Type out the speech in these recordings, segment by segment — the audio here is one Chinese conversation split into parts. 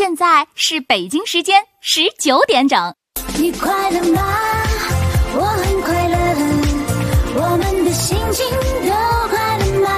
现在是北京时间19点整。 你快乐吗？我很快乐，我们的心情都快乐吗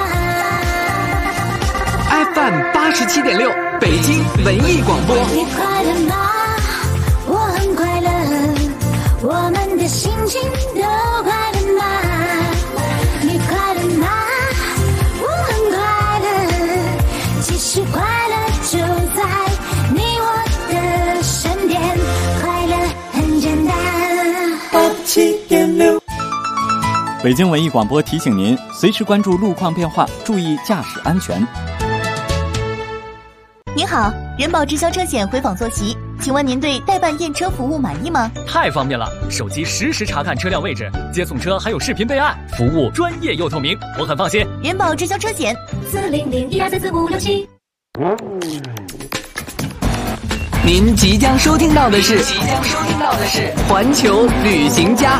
？FM 87.6，北京文艺广播。 你快乐吗？我很快乐，我们的心情都快乐吗？你快乐吗？我很快乐，其实快乐就在你我的身边，快乐很简单。87.6， 北京文艺广播提醒您，随时关注路况变化，注意驾驶安全。 您好，人保直销车险回访坐席，请问您对代办验车服务满意吗？ 太方便了，手机实时查看车辆位置，接送车还有视频备案，服务专业又透明，我很放心。 人保直销车险 40012344567。 您即将收听到的是环球旅行家。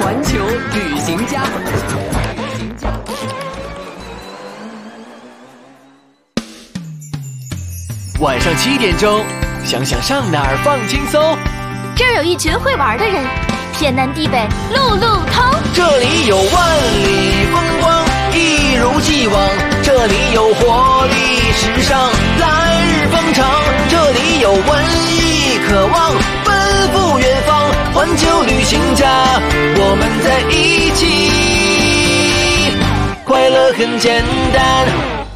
晚上7点钟，想想上哪儿放轻松。 这儿有一群会玩的人，天南地北路路通。 这里有万里风光，一如既往。这里有活力时尚，来日方长。这里有文艺渴望，奔赴远方。环球旅行家，我们在一起，快乐很简单。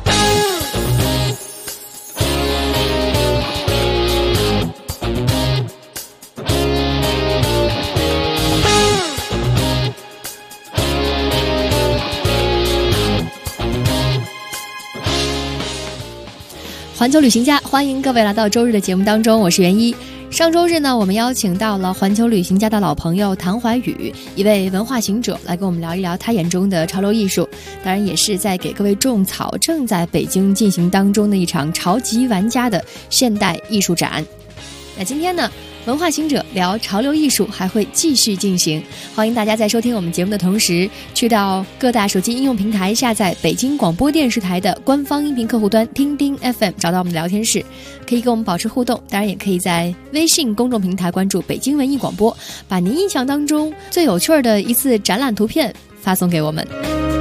环球旅行家，欢迎各位来到周日的节目当中，我是袁一。上周日呢，我们邀请到了环球旅行家的老朋友谭怀宇，一位文化行者，来跟我们聊一聊他眼中的潮流艺术，当然也是在给各位种草正在北京进行当中的一场潮级玩家的现代艺术展。那今天呢，文化行者聊潮流艺术还会继续进行，欢迎大家在收听我们节目的同时，去到各大手机应用平台下载北京广播电视台的官方音频客户端听听 FM， 找到我们的聊天室，可以跟我们保持互动。当然也可以在微信公众平台关注北京文艺广播，把您印象当中最有趣的一次展览图片发送给我们。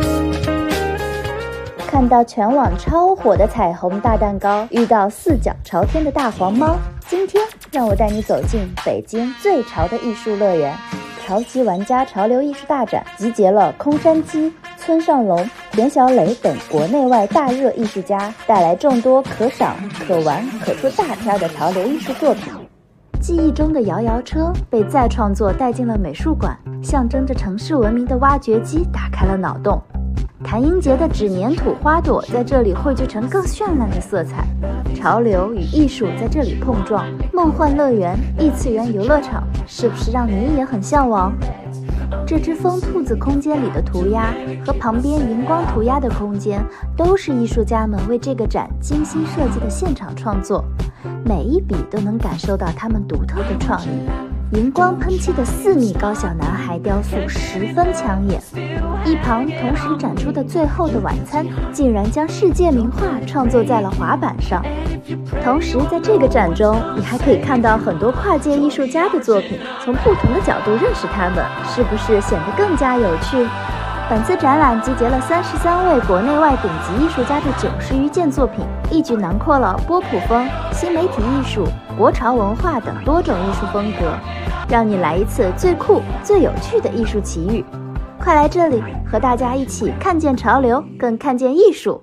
看到全网超火的彩虹大蛋糕，遇到四脚朝天的大黄猫，今天让我带你走进北京最潮的艺术乐园——潮级玩家潮流艺术大展，集结了空山鸡、村上隆、田小磊等国内外大热艺术家，带来众多可赏、可玩、可出大片的潮流艺术作品。记忆中的摇摇车被再创作带进了美术馆，象征着城市文明的挖掘机打开了脑洞。谭英杰的纸粘土花朵在这里汇聚成更绚烂的色彩，潮流与艺术在这里碰撞，梦幻乐园、异次元游乐场，是不是让你也很向往？这只疯兔子空间里的涂鸦和旁边荧光涂鸦的空间，都是艺术家们为这个展精心设计的现场创作，每一笔都能感受到他们独特的创意。荧光喷漆的4米高小男孩雕塑十分抢眼，一旁同时展出的最后的晚餐竟然将世界名画创作在了滑板上。同时在这个展中，你还可以看到很多跨界艺术家的作品，从不同的角度认识他们，是不是显得更加有趣？本次展览集结了33位国内外顶级艺术家的90余件作品，一举囊括了波普风、新媒体艺术、国潮文化等多种艺术风格，让你来一次最酷、最有趣的艺术奇遇。快来这里，和大家一起看见潮流，更看见艺术。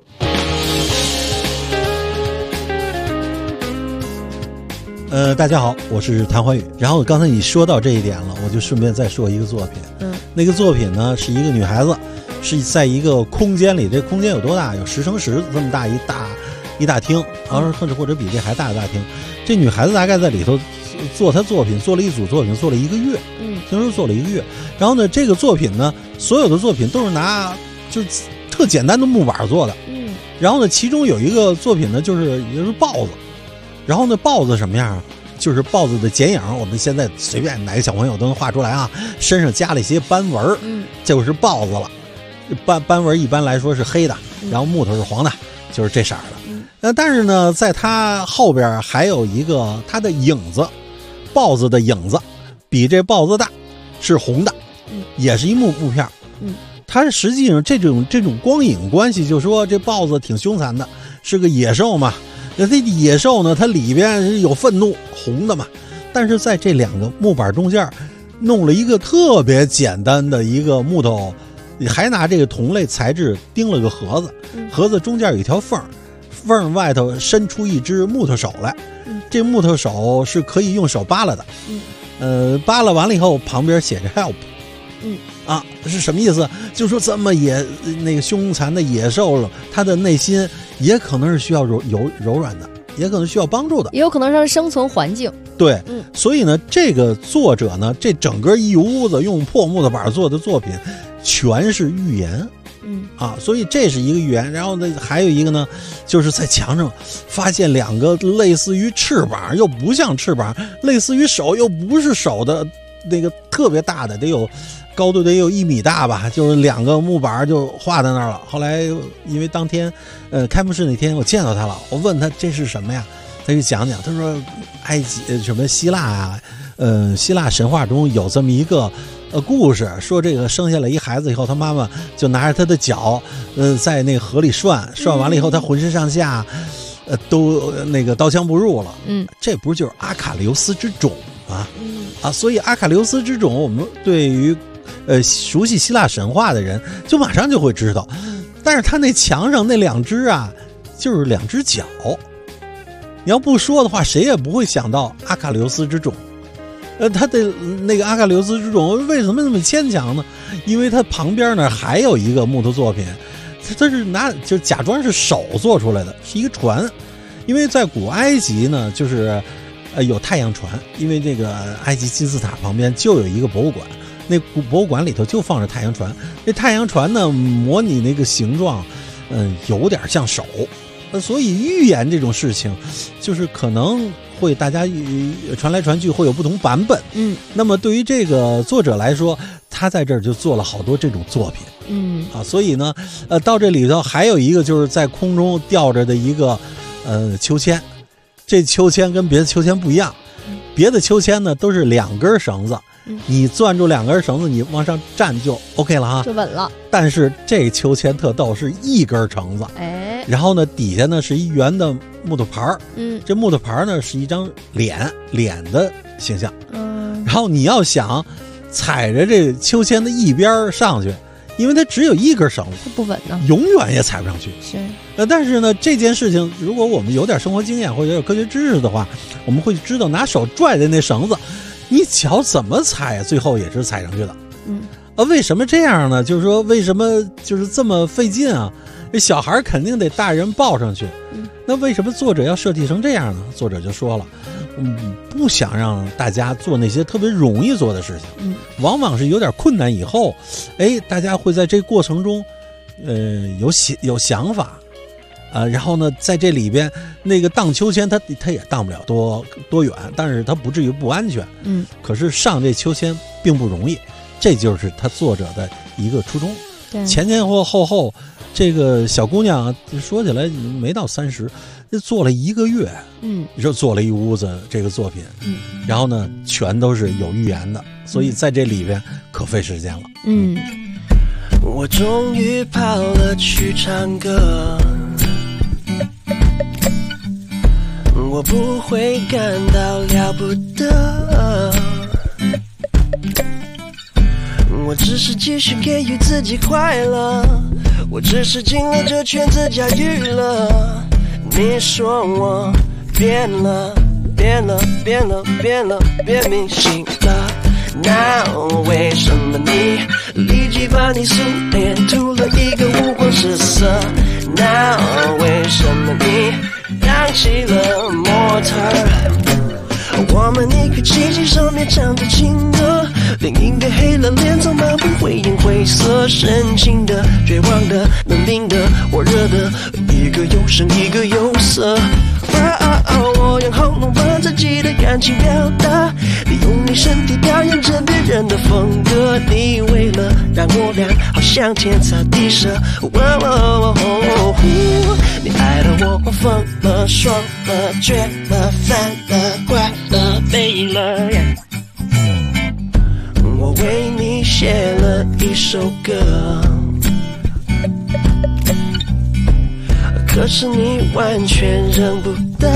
大家好，我是谭怀宇。然后刚才你说到这一点了，我就顺便再说一个作品。那个作品呢，是一个女孩子，是在一个空间里，这空间有多大？有10乘10这么大一大厅，或者比这还大的大厅。这女孩子大概在里头做她作品，做了一组作品，做了1个月。听说做了1个月。然后呢，这个作品呢，所有的作品都是拿就是特简单的木板做的。然后呢，其中有一个作品呢，就是豹子。然后呢，豹子什么样啊？就是豹子的剪影，我们现在随便哪个小朋友都能画出来啊。身上加了一些斑纹，就是豹子了。斑纹一般来说是黑的，然后木头是黄的，就是这色儿的。 但是呢，在他后边还有一个他的影子，豹子的影子，比这豹子大，是红的，也是一木片。它实际上这种光影关系，就说这豹子挺凶残的，是个野兽嘛。那这野兽呢，它里边有愤怒，红的嘛。但是在这两个木板中间，弄了一个特别简单的一个木头，还拿这个同类材质钉了个盒子，盒子中间有一条缝。缝外头伸出一只木头手来，这木头手是可以用手扒拉的，扒拉完了以后旁边写着 help，是什么意思？就是说这么那个凶残的野兽了，它的内心也可能是需要柔软的，也可能需要帮助的， 也有可能是生存环境。 对，所以呢，这个作者呢，这整个一屋子用破木头板做的作品，全是寓言。所以这是一个寓言。然后呢，还有一个呢，就是在墙上发现两个类似于翅膀又不像翅膀，类似于手又不是手的那个特别大的，高度得有1米大吧，就是两个木板就画在那儿了。后来因为当天开幕式那天我见到他了，我问他这是什么呀，他就讲，他说埃及什么希腊啊，希腊神话中有这么一个故事，说这个生下来一孩子以后，他妈妈就拿着他的脚在那个河里涮完了以后，他浑身上下都那个刀枪不入了。这不就是阿卡琉斯之踵吗？所以阿卡琉斯之踵，我们对于熟悉希腊神话的人就马上就会知道。但是他那墙上那两只啊，就是两只脚，你要不说的话，谁也不会想到阿卡琉斯之踵。他的那个阿卡琉斯之踵为什么那么牵强呢？因为他旁边呢还有一个木头作品，他是就假装是手做出来的，是一个船。因为在古埃及呢，就是有太阳船，因为这个埃及金字塔旁边就有一个博物馆，那博物馆里头就放着太阳船。那太阳船呢，模拟那个形状，有点像手。所以预言这种事情，就是可能会大家传来传去，会有不同版本。那么对于这个作者来说，他在这儿就做了好多这种作品。所以呢，到这里头还有一个就是在空中吊着的一个秋千。这秋千跟别的秋千不一样，别的秋千呢都是2根绳子，你攥住2根绳子，你往上站就 OK 了哈， 就稳了。但是这秋千特逗，是1根绳子，然后呢底下呢是一圆的木头牌，这木头牌呢是一张脸的形象，然后你要想踩着这秋千的一边上去，因为它只有1根绳子， 它不稳呢， 永远也踩不上去。 是。 但是呢，这件事情如果我们有点生活经验或者有科学知识的话，我们会知道拿手拽的那绳子，你脚怎么踩，最后也是踩上去的。为什么这样呢？就是说为什么就是这么费劲啊？这小孩肯定得大人抱上去。那为什么作者要设计成这样呢？作者就说了，不想让大家做那些特别容易做的事情，往往是有点困难以后，大家会在这过程中，有想法，然后呢，在这里边那个荡秋千，它也荡不了多远，但是它不至于不安全。可是上这秋千并不容易，这就是他作者的一个初衷。前后，这个小姑娘说起来没到30，做了1个月，你说做了一屋子这个作品，然后呢，全都是有预言的，所以在这里边可费时间了。 我终于跑了去唱歌，我不会感到了不得，我只是继续给予自己快乐，我只是进了这圈子叫娱乐。你说我变了，变明星了，那为什么你立即把你素脸涂了一个五光十色？那为什么你当起了模特？我们一个机器上面唱着情歌，另一个黑了脸总漫不回应，灰色深情的，绝望的，冷冰的，火热的，一个有声一个有色。我用喉咙把自己的感情表达，利用你身体表演着别人的风格，你为了让我俩好像天差地舍。你爱了我疯了爽了绝了烦了怪了美了，我为你写了一首歌，可是你完全认不得，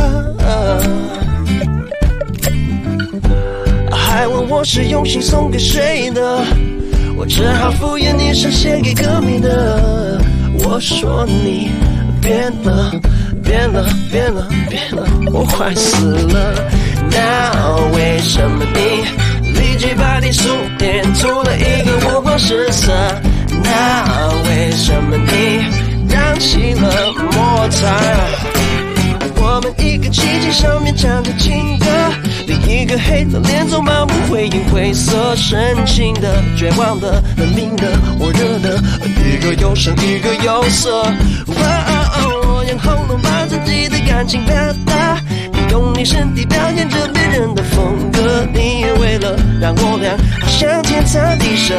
还问我是用心送给谁的，我只好敷衍你是写给歌迷的。我说你变了变了变了变了，我快死了。那为什么你立即把你素颜涂了一个五光十色？那为什么你扬起了摩擦？我们一个旗帜上面唱着情歌，另一个黑了脸总盲目回应灰色，深情的绝望的冷冰的火热的，一个有声一个有色。我用喉咙把自己的感情表达，你用你身体表演着别人的风格，你为了让我俩好像天差地舍。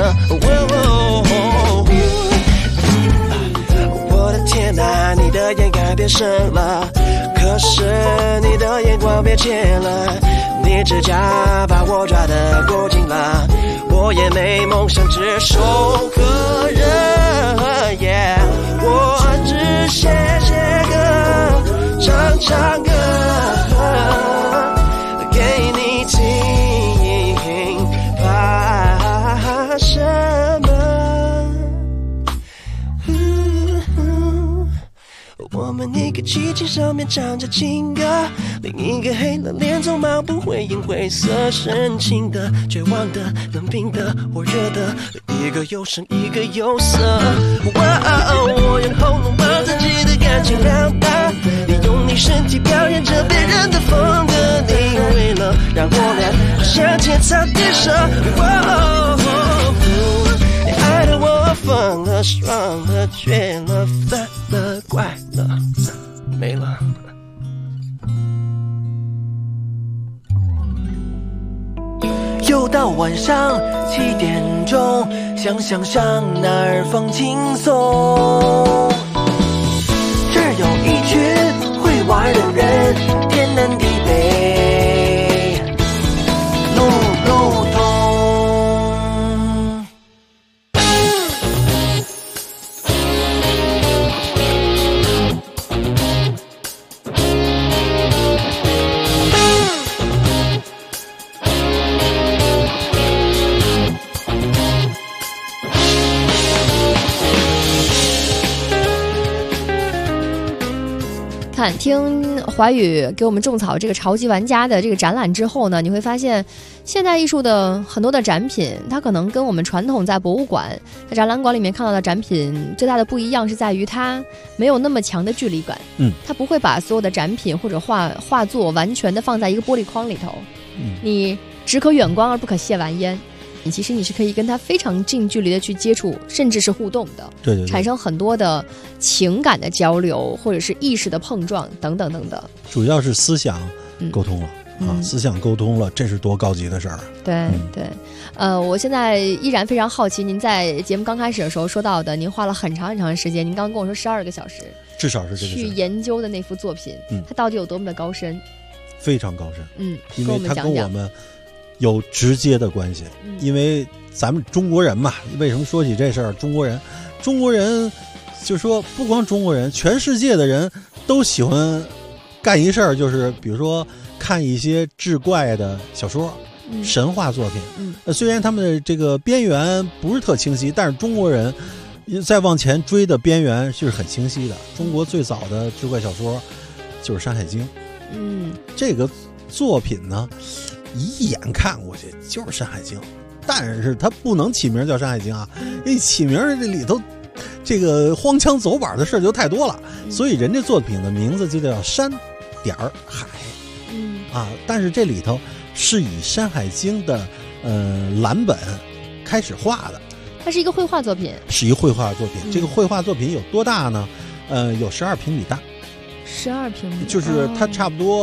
我的天哪，你的眼改变深了，可是你的眼光别切了，你指甲把我抓得够紧了，我也没梦想只手个人，我只写歌唱歌给你听，怕什么？我们一个旗帜上面唱着情歌，另一个黑了脸总盲不回应灰色，深情的绝望的冷冰的火热的，一个有声一个有色。我用喉咙把自己的感情表达，你用你身体表演着别人的风格，你为了让我俩好像天差地舍。你爱的我疯了爽了绝了烦了怪了没了。又到晚上7点钟，想想上哪儿放轻松，这儿有一群会玩的人，天南地北路路通。 听华语给我们种草这个超级玩家的这个展览之后呢，你会发现现代艺术的很多的展品，它可能跟我们传统在博物馆在展览馆里面看到的展品最大的不一样是在于它没有那么强的距离感，它不会把所有的展品或者画作完全的放在一个玻璃框里头，你只可远观而不可亵玩焉，其实你是可以跟他非常近距离的去接触，甚至是互动的，对，产生很多的情感的交流，或者是意识的碰撞等等等等。主要是思想沟通了。思想沟通了，这是多高级的事儿。对，对，我现在依然非常好奇，您在节目刚开始的时候说到的，您花了很长很长时间，您刚跟我说12个小时，至少是这个去研究的那幅作品，它到底有多么的高深？非常高深，因为它跟我们有直接的关系。因为咱们中国人嘛，为什么说起这事儿？中国人就说不光中国人，全世界的人都喜欢干一事儿，就是比如说看一些志怪的小说、神话作品。虽然他们的这个边缘不是特清晰，但是中国人再往前追的边缘是很清晰的。中国最早的志怪小说就是《山海经》。这个作品呢，一眼看过去就是《山海经》，但是它不能起名叫《山海经》啊，因为起名这里头这个荒腔走板的事就太多了，所以人家作品的名字就叫山点海。但是这里头是以《山海经》的蓝本开始画的，它是一个绘画作品，是一个绘画作品。这个绘画作品有多大呢？有12平米大。12平米，就是它差不多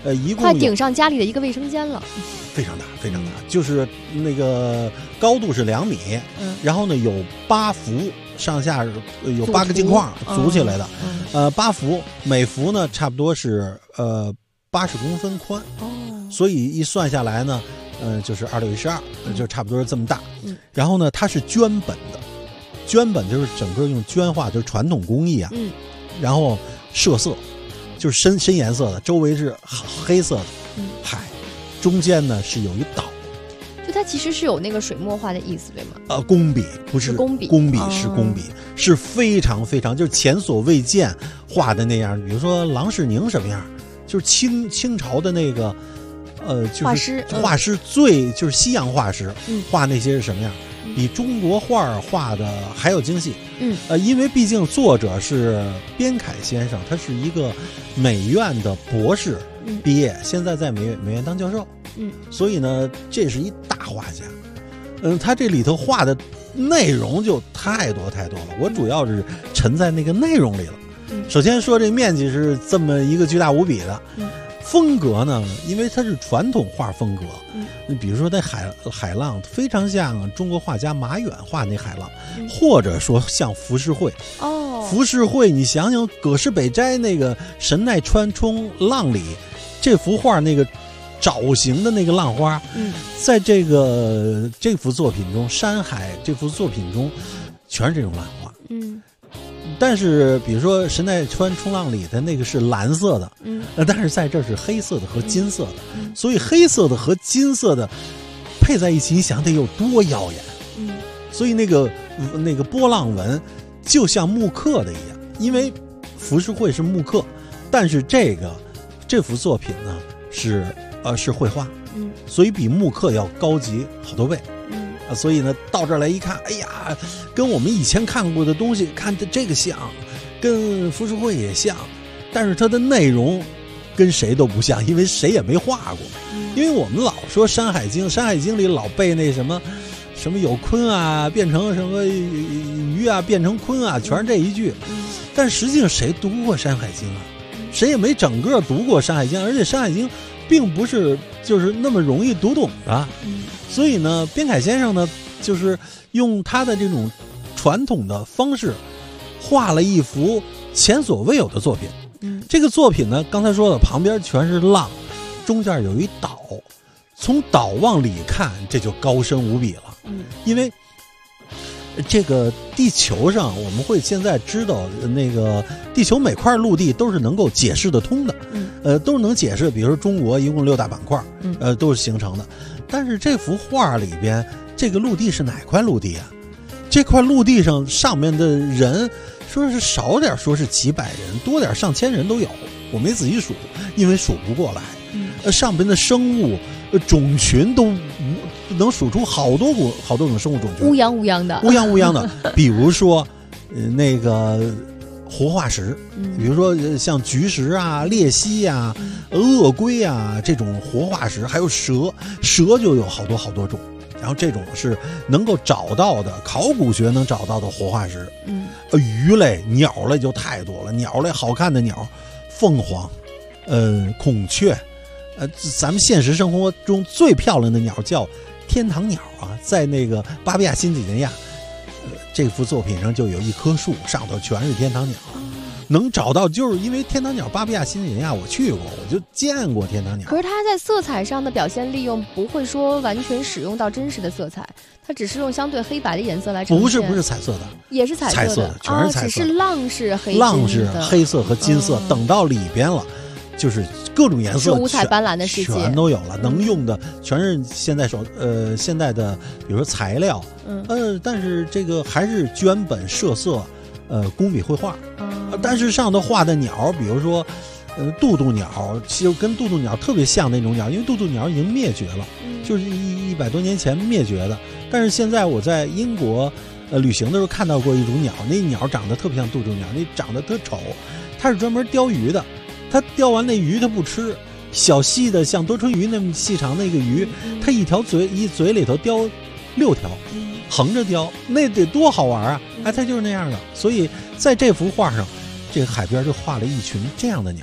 一共快顶上家里的一个卫生间了， 非常大，非常大，就是那个高度是2米，然后呢有8幅，上下有8个镜框组起来的，8幅，每幅呢差不多是80公分宽，所以一算下来呢，就是26×12，就差不多是这么大。然后呢，它是绢本的，绢本就是整个用绢画，就是传统工艺啊。然后设色，就是深颜色的，周围是黑色的。中间呢是有一岛。 就它其实是有那个水墨画的意思，对吗？ 工笔不是工笔， 是工笔，是非常非常就是前所未见画的那样。比如说郎世宁什么样，就是清朝的那个就是画师最就是西洋画师画那些是什么样，比中国画画的还要精细。因为毕竟作者是边凯先生，他是一个美院的博士毕业，现在在美院当教授。所以呢，这是一大画家。他这里头画的内容就太多了。我主要是沉在那个内容里了。首先说这面积是这么一个巨大无比的。风格呢，因为它是传统画风格，比如说那海浪非常像中国画家马远画那海浪，或者说像浮世绘。浮世绘你想想葛饰北斋那个神奈川冲浪里这幅画那个爪形的那个浪花，在这幅作品中，山海这幅作品中全是这种浪花。但是比如说神奈川冲浪里的那个是蓝色的，但是在这是黑色的和金色的，所以黑色的和金色的配在一起，你想得有多耀眼。所以那个波浪纹就像木刻的一样，因为浮世绘是木刻，但是这幅作品呢是绘画，所以比木刻要高级好多倍。所以呢，到这儿来一看，哎呀，跟我们以前看过的东西，看这个像，跟浮世绘也像，但是它的内容跟谁都不像，因为谁也没画过。因为我们老说《山海经》，《山海经》里老背那什么有鲲啊，变成什么鱼啊，变成鲲啊，全是这一句。但实际上谁读过《山海经》啊？谁也没整个读过《山海经》，而且《山海经》并不是就是那么容易读懂的。所以呢，边凯先生呢，就是用他的这种传统的方式，画了一幅前所未有的作品。这个作品呢，刚才说的旁边全是浪，中间有一岛，从岛往里看，这就高深无比了。因为这个地球上，我们会现在知道，那个地球每块陆地都是能够解释得通的，都是能解释。比如说中国一共6大板块，都是形成的。但是这幅画里边，这个陆地是哪块陆地啊？这块陆地上上面的人，说是少点说是几百人，多点上千人都有。我没仔细数，因为数不过来。上边的生物种群都能数出好多种生物种群，乌泱乌泱的。比如说，那个活化石，比如说像菊石啊、鬣蜥啊、鳄龟啊这种活化石，还有蛇就有好多种。然后这种是能够找到的，考古学能找到的活化石。鱼类、鸟类就太多了。鸟类好看的鸟，凤凰，孔雀，咱们现实生活中最漂亮的鸟叫天堂鸟啊，在那个巴比亚新几内亚，这幅作品上就有一棵树，上头全是天堂鸟。能找到，就是因为天堂鸟巴比亚新几内亚我去过，我就见过天堂鸟。 可是它在色彩上的表现利用不会说完全使用到真实的色彩，它只是用相对黑白的颜色来呈现。 不是彩色的， 也是彩色的， 全是彩色的。 只是浪是黑， 浪是黑色和金色。等到里边了，就是各种颜色， 是五彩斑斓的世界， 全都有了。能用的全是现在的，比如说材料，但是这个还是绢本设色，工笔绘画。但是上头画的鸟，比如说，渡渡鸟，其实跟渡渡鸟特别像那种鸟，因为渡渡鸟已经灭绝了，就是100多年前灭绝的。但是现在我在英国旅行的时候看到过一种鸟，那鸟长得特别像渡渡鸟，那长得特丑，它是专门叼鱼的，它叼完那鱼它不吃，小细的像多春鱼那么细长那个鱼，它一嘴里头叼6条。横着叼，那得多好玩啊！它就是那样的。所以在这幅画上，这个海边就画了一群这样的鸟，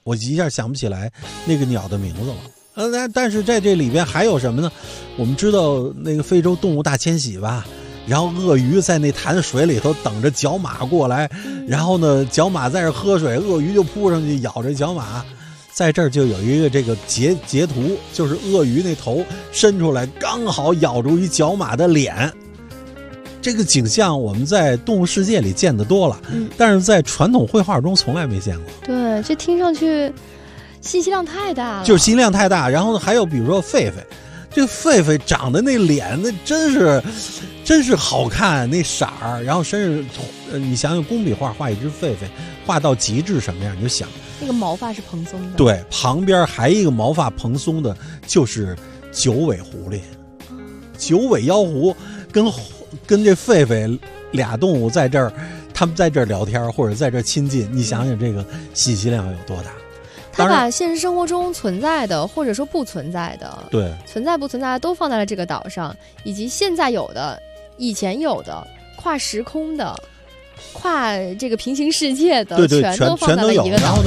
我一下想不起来那个鸟的名字了。但是在这里边还有什么呢？我们知道那个非洲动物大迁徙吧，然后鳄鱼在那潭水里头等着角马过来，然后呢角马在这喝水，鳄鱼就扑上去咬着角马。在这儿就有一个这个截图，就是鳄鱼那头伸出来，刚好咬住一角马的脸。这个景象我们在动物世界里见得多了，但是在传统绘画中从来没见过。 对，这听上去信息量太大了， 就是信息量太大。然后还有比如说狒狒，这个狒狒长得那脸那真是好看，那色儿，然后身上你想想工笔画一只狒狒画到极致什么样，你就想那个毛发是蓬松的。 对，旁边还一个毛发蓬松的，就是九尾狐狸，九尾妖狐跟这狒狒俩动物在这儿，他们在这儿聊天或者在这儿亲近，你想想这个信息量有多大。 他把现实生活中存在的或者说不存在的， 对， 存在不存在的都放在了这个岛上，以及现在有的、以前有的、跨时空的、跨这个平行世界的， 对， 全都放在了一个岛上。 然后呢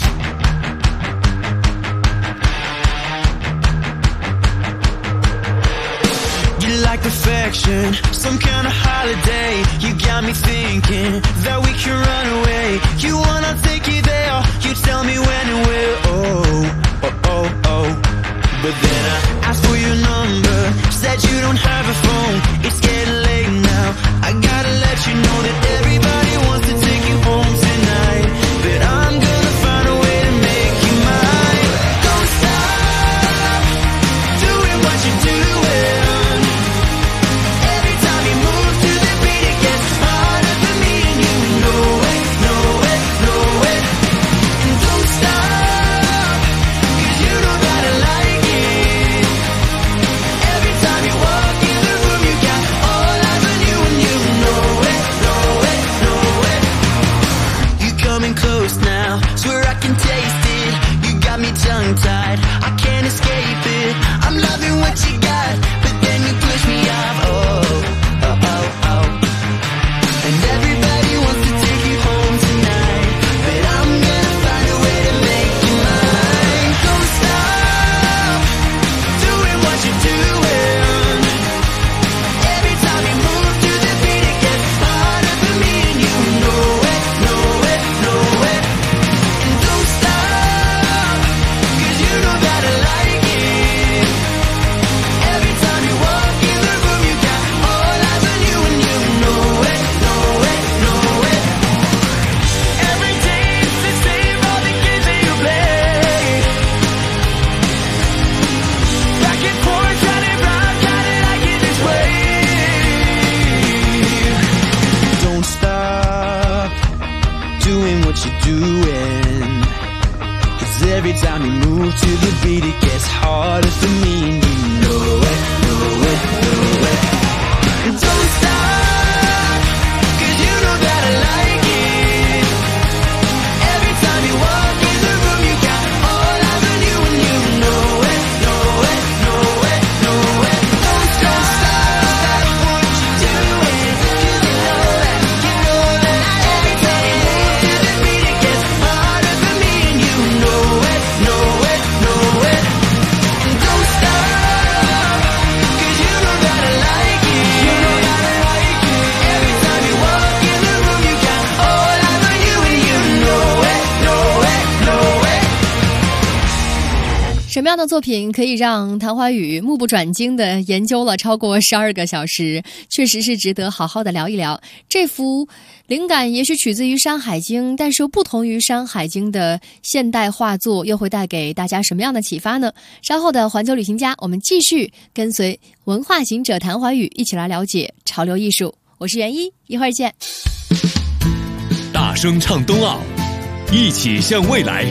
like perfection, some kind of holiday. You got me thinking that we can run away. You wanna take you there, you tell me when and where. Oh. But then I asked for your number, said you don't have a phone. It's getting late now, I gotta let you know that everybody wants to take you home tonight. But I'm gonna find a way to make you mine. Don't stop doing what you're doing. Tongue-tied, I can't escape it. I'm loving what you got, but then you push me off. Oh. And everybody wants to take you home tonight, but I'm gonna find a way to make you mine. Don't stop doing what you're doing. Every time you move to the beat, it gets harder for me, and you know it. And don't stop. You know that I like it. Every time you walk in the room, you got all eyes on you, and you know it. Every day it's the same, all the games that you play. Back and forth, running round, kinda like it this way. Don't stop doing what you're doing. Every time you move to the beat, it gets harder for me, and you know it. And don't stop, 'cause you know that I like it. Every time you walk in the room, you got all eyes on you, and you know it. Don't stop what you're doing. You know that every time you move to the beat, it gets harder for me, and you know it. And don't stop, 'cause you know that I like it. Every time you walk in the room, you got all eyes on you, and you know it. 什么样的作品可以让谭怀宇目不转睛地研究了超过12个小时？确实是值得好好的聊一聊。这幅灵感也许取自于《山海经》，但是又不同于《山海经》的现代画作，又会带给大家什么样的启发呢？稍后的环球旅行家，我们继续跟随文化行者谭怀宇一起来了解潮流艺术。我是袁一，一会儿见。 大声唱冬奥，一起向未来。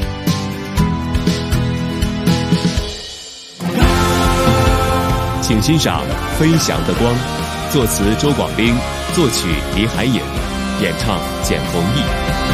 请欣赏《飞翔的光》，作词周广兵，作曲李海颖，演唱简弘毅。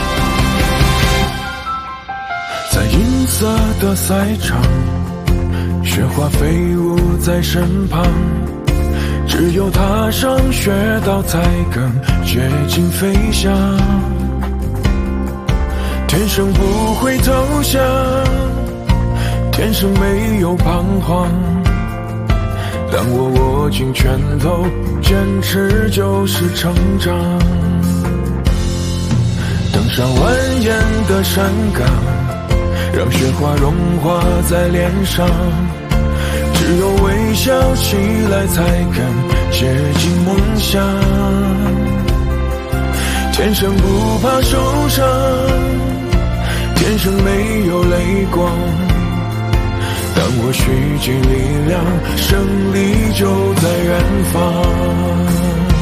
在银色的赛场，雪花飞舞在身旁，只有踏上雪道才更接近飞翔。 天生不会投降，天生没有彷徨。当我握紧拳头，坚持就是成长。登上蜿蜒的山岗，让雪花融化在脸上。只有微笑起来，才更接近梦想。天生不怕受伤，天生没有泪光。当我蓄积力量，胜利就在远方。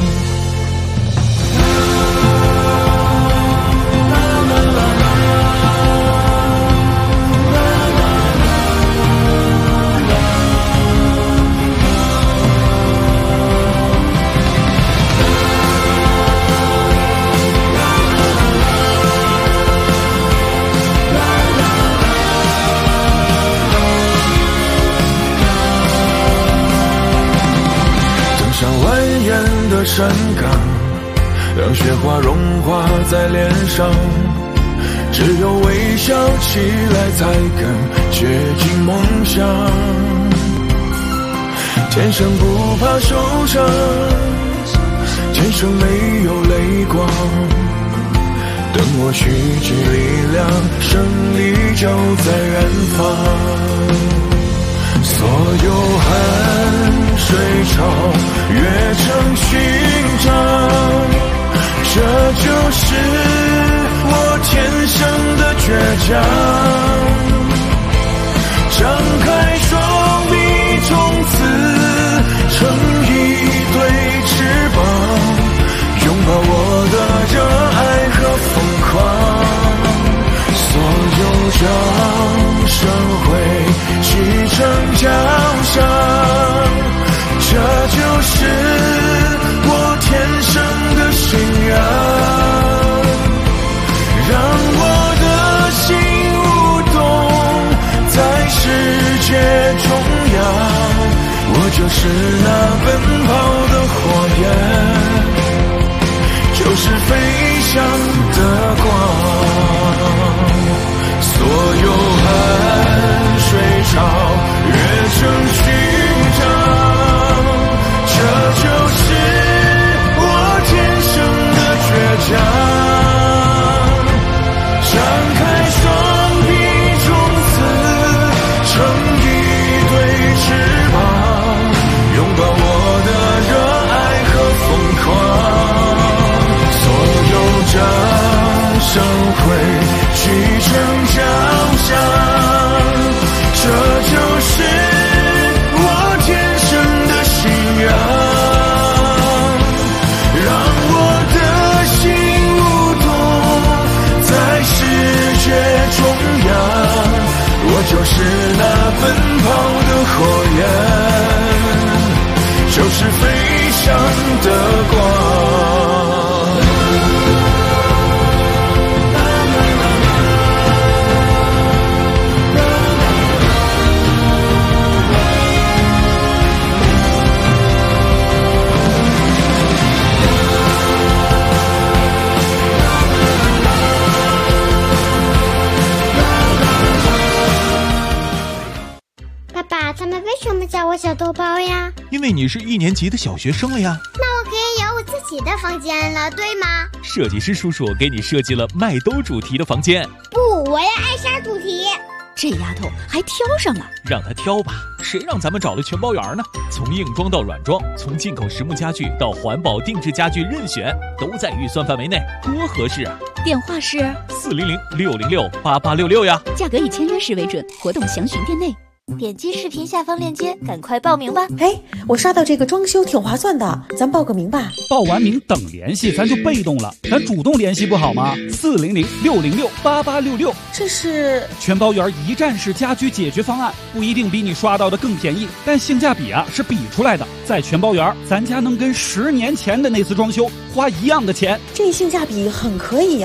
山岗，让雪花融化在脸上。只有微笑起来，才更接近梦想。天生不怕受伤，天生没有泪光。等我蓄积力量，胜利就在远方。所有汗水潮越成勋章，这就是我天生的倔强。张开双臂，从此成一对翅膀，拥抱我的热爱和疯狂。所有掌声会启程奖赏，这就是我天生的信仰。让我的心舞动在世界中央，我就是那奔跑的火焰，就是飞翔的光。所有汗水潮越成勋章，这就是我天生的倔强。张开双臂，从此成一对翅膀，拥抱我的热爱和疯狂。所有掌声会启程奖赏，这就是我天生的信仰。让我的心舞动在世界中央，我就是那奔跑的火焰，就是飞翔的光。 他们为什么叫我小豆包呀？ 因为你是1年级的小学生了呀。 那我可以有我自己的房间了，对吗？ 设计师叔叔给你设计了麦兜主题的房间。 不，我要艾莎主题。 这丫头还挑上了， 让她挑吧，谁让咱们找了全包圆呢？从硬装到软装，从进口实木家具到环保定制家具，任选，都在预算范围内，多合适啊！ 电话是 400-606-8866呀， 价格以签约时为准，活动详询店内。 点击视频下方链接，赶快报名吧！ 哎，我刷到这个装修挺划算的，咱报个名吧。 报完名等联系，咱就被动了，咱主动联系不好吗？400-606-8866， 这是全包圆一站式家居解决方案，不一定比你刷到的更便宜，但性价比是比出来的。在全包圆，咱家能跟10年前的那次装修花一样的钱， 这性价比很可以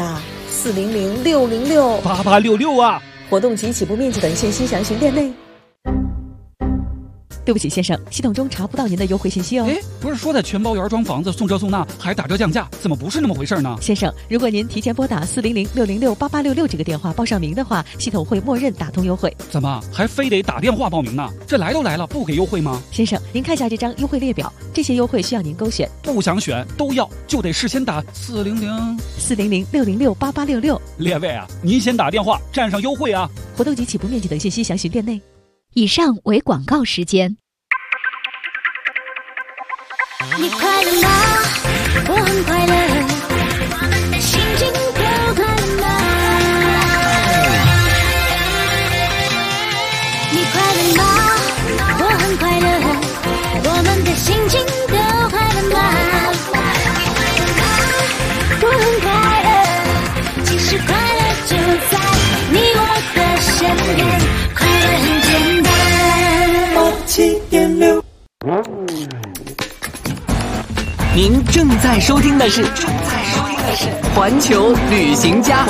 呀。400-606-8866 啊！ 活动及起步面积等信息详询店内。 对不起，先生，系统中查不到您的优惠信息哦。 哎，不是说在全包园装房子送这送那还打折降价，怎么不是那么回事呢？ 先生，如果您提前拨打400-606-8866这个电话报上名的话，系统会默认打通优惠。 怎么还非得打电话报名呢？这来都来了，不给优惠吗？ 先生，您看下这张优惠列表，这些优惠需要您勾选。 不想选都要，就得事先打 400-606-8866。 列位啊，您先打电话占上优惠啊！ 活动及起步面积等信息详询店内。 以上为广告时间。 你快乐吗？我很快乐，心情都快乐吗？你快乐吗？我很快乐，我们的心情都快乐吗？我很快乐，其实快乐就在你我的身边，快乐很简单。87.6。 您正在收听的是环球旅行家。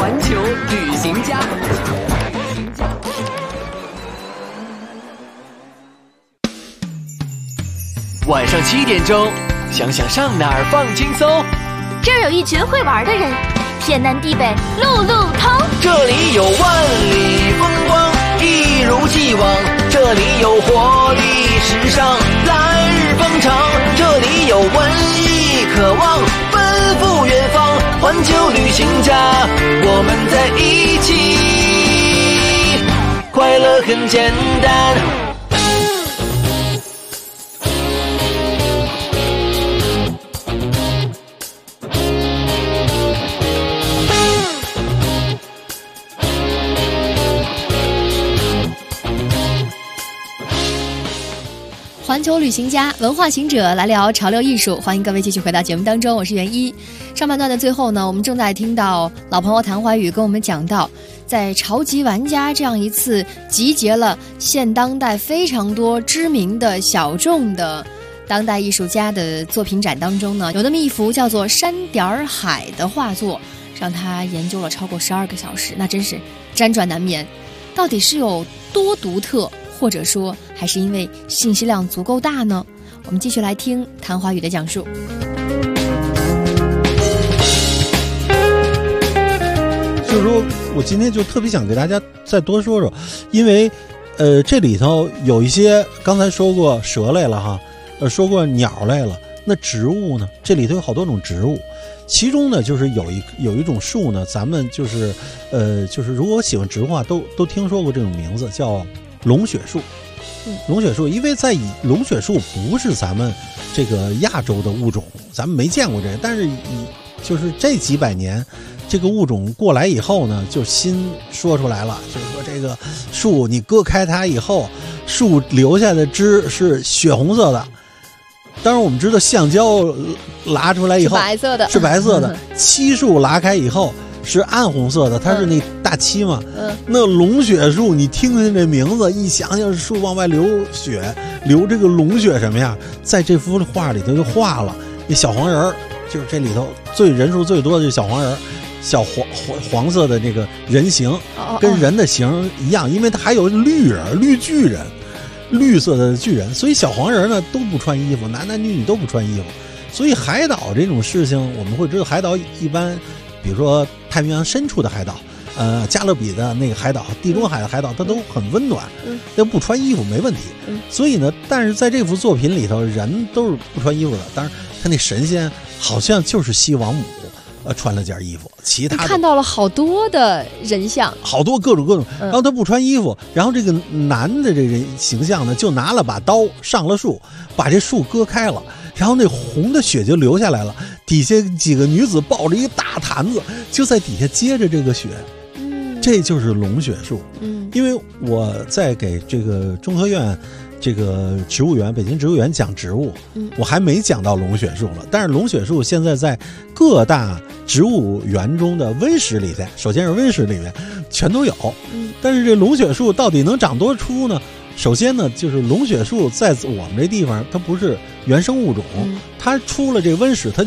晚上7点钟，想想上哪儿放轻松。 这儿有一群会玩的人，天南地北路路通。 这里有万里风光，一如既往。这里有活力时尚，来日方长。这里有文艺渴望，奔赴远方。环球旅行家，我们在一起，快乐很简单。 环球旅行家、文化行者来聊潮流艺术，欢迎各位继续回到节目当中，我是袁一。上半段的最后呢，我们正在听到老朋友谭怀宇跟我们讲到，在潮级玩家这样一次集结了现当代非常多知名的小众的当代艺术家的作品展当中呢，有那么一幅叫做《山点海》的画作，让他研究了超过12个小时，那真是辗转难眠。到底是有多独特，或者说还是因为信息量足够大呢？我们继续来听谭华宇的讲述。 就是说我今天就特别想给大家再多说说，因为这里头有一些刚才说过蛇类了哈，说过鸟类了，那植物呢？这里头有好多种植物，其中呢就是有一种树呢，咱们就是如果喜欢植物啊，都听说过这种名字，叫龙血树。龙血树，因为在龙血树不是咱们这个亚洲的物种，咱们没见过这个，但是就是这几百年这个物种过来以后呢，就新说出来了，就是说这个树你割开它以后，树留下的枝是血红色的。当然我们知道橡胶拉出来以后是白色的，漆树拉开以后是暗红色的，它是那大漆嘛。那龙血树，你听听这名字，一想想树往外流血，流这个龙血什么样，在这幅画里头就画了那小黄人，就是这里头人数最多的就是小黄人，小黄色的这个人形，跟人的形一样，因为它还有绿巨人，绿色的巨人，所以小黄人呢都不穿衣服，男男女女都不穿衣服。所以海岛这种事情，我们会知道，海岛一般比如说太平洋深处的海岛，加勒比的那个海岛，地中海的海岛，它都很温暖，都不穿衣服没问题。所以呢，但是在这幅作品里头，人都是不穿衣服的。当然，他那神仙好像就是西王母，穿了件衣服，其他看到了好多的人像， 好多各种，然后他不穿衣服，然后这个男的这人形象呢，就拿了把刀上了树，把这树割开了。然后那红的血就流下来了，底下几个女子抱着一个大坛子，就在底下接着这个血。这就是龙血树。因为我在给这个中科院这个植物园，北京植物园讲植物，我还没讲到龙血树了。但是龙血树现在在各大植物园中的温室里边，首先是温室里面全都有。但是这龙血树到底能长多出呢？首先呢，就是龙血树在我们这地方它不是原生物种，它出了这温室它就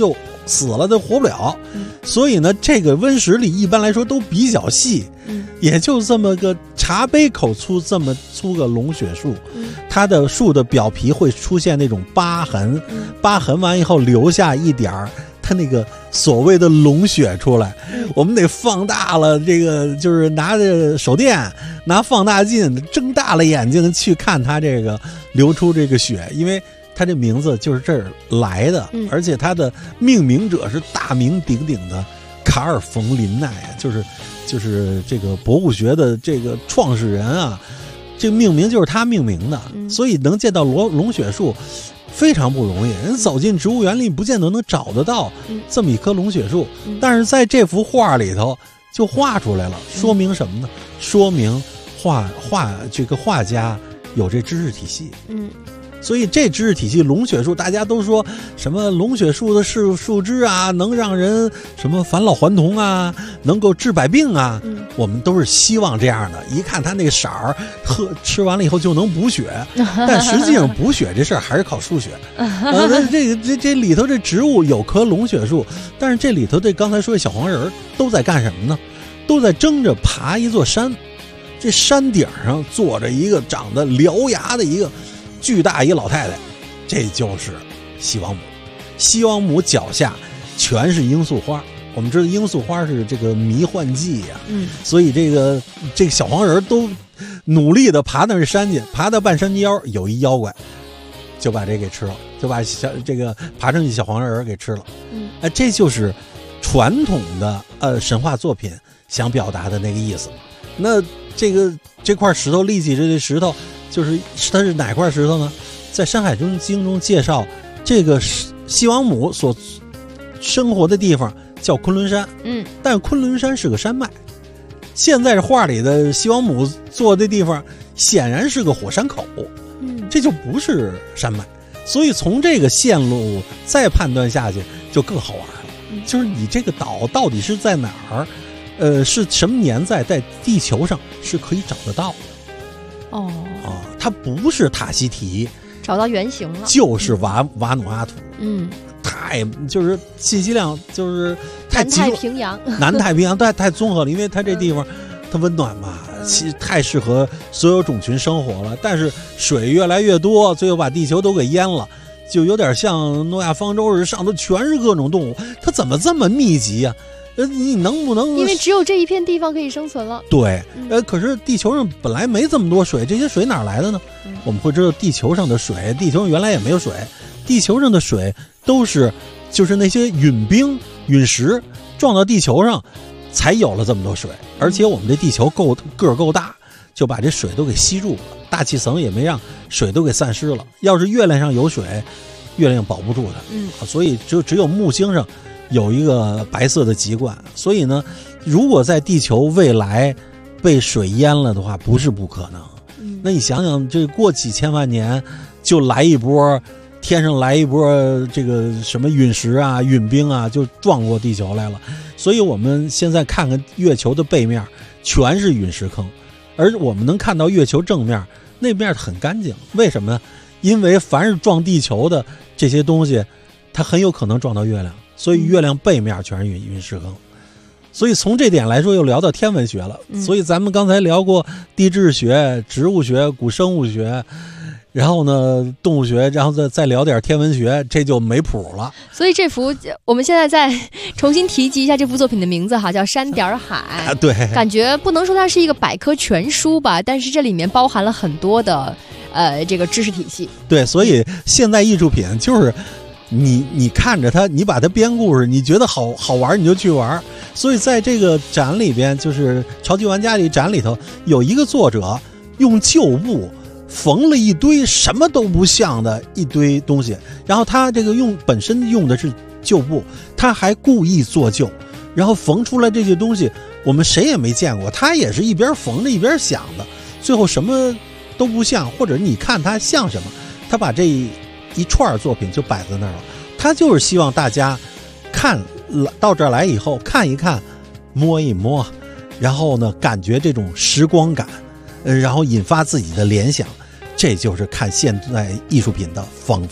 死了都活不了。所以呢，这个温室里一般来说都比较细，也就这么个茶杯口粗，这么粗个龙血树，它的树的表皮会出现那种疤痕，疤痕完以后留下一点儿它那个所谓的龙血出来，我们得放大了，这个就是拿着手电，拿放大镜，睁大了眼睛去看它这个流出这个血，因为它这名字就是这儿来的，而且它的命名者是大名鼎鼎的卡尔·冯·林奈，就是这个博物学的这个创始人啊，这个命名就是他命名的，所以能见到龙血树非常不容易，人走进植物园里不见得能找得到这么一棵龙血树，但是在这幅画里头就画出来了，说明什么呢？说明这个画家有这知识体系。所以这知识体系，龙血树大家都说什么龙血树的树枝啊，能让人什么返老还童啊，能够治百病啊，我们都是希望这样的。一看它那个色儿，吃完了以后就能补血，但实际上补血这事儿还是靠输血。这里头这植物有棵龙血树，但是这里头这刚才说的小黄人都在干什么呢？都在争着爬一座山，这山顶上坐着一个长得獠牙的一个巨大一老太太，这就是西王母。西王母脚下全是罂粟花，我们知道罂粟花是这个迷幻剂呀，所以这个小黄人都努力的爬到这山去，爬到半山腰有一妖怪，就把这给吃了，就把这个爬上去小黄人给吃了。这就是传统的神话作品想表达的那个意思。那这块石头立起这石头，它是哪块石头呢？在《山海经》中介绍，这个西王母所生活的地方叫昆仑山，但昆仑山是个山脉。现在这画里的西王母坐的地方显然是个火山口，这就不是山脉。所以从这个线路再判断下去就更好玩了，就是你这个岛到底是在哪儿？是什么年代在地球上是可以找得到的。它不是塔希提， 找到原型了， 就是瓦努阿图。太就是信息量就是太集中，南太平洋太综合了，因为它这地方它温暖嘛，太适合所有种群生活了。但是水越来越多，最后把地球都给淹了，就有点像诺亚方舟似的，上头全是各种动物，它怎么这么密集啊？你能不能？ 因为只有这一片地方可以生存了。 对，可是地球上本来没这么多水，这些水哪来的呢？我们会知道，地球上的水，地球上原来也没有水，地球上的水都是就是那些陨冰、陨石撞到地球上，才有了这么多水。而且我们这地球个儿够大，就把这水都给吸住了，大气层也没让水都给散失了。要是月亮上有水，月亮保不住它。所以只有木星上有一个白色的籍贯，所以呢，如果在地球未来被水淹了的话，不是不可能。那你想想，这过几千万年就来一波，天上来一波这个什么陨石啊、陨冰啊，就撞过地球来了。所以我们现在看看月球的背面，全是陨石坑，而我们能看到月球正面那面很干净。为什么呢？因为凡是撞地球的这些东西，它很有可能撞到月亮。所以月亮背面全是陨石坑，所以从这点来说又聊到天文学了。所以咱们刚才聊过地质学、植物学、古生物学，然后呢动物学，然后再聊点天文学，这就没谱了。 所以这幅我们现在再重新提及一下这幅作品的名字哈，叫山点海。 对，感觉不能说它是一个百科全书吧，但是这里面包含了很多的这个知识体系。 对，所以现代艺术品就是你看着它，你把它编故事，你觉得好玩你就去玩。所以在这个展里边，就是超级玩家里展里头有一个作者用旧布缝了一堆什么都不像的一堆东西，然后他这个本身用的是旧布，他还故意做旧，然后缝出来这些东西我们谁也没见过，他也是一边缝着一边想的，最后什么都不像，或者你看他像什么，他把这一串作品就摆在那儿了。他就是希望大家看到这儿来以后看一看，摸一摸，然后呢感觉这种时光感，然后引发自己的联想，这就是看现代艺术品的方法。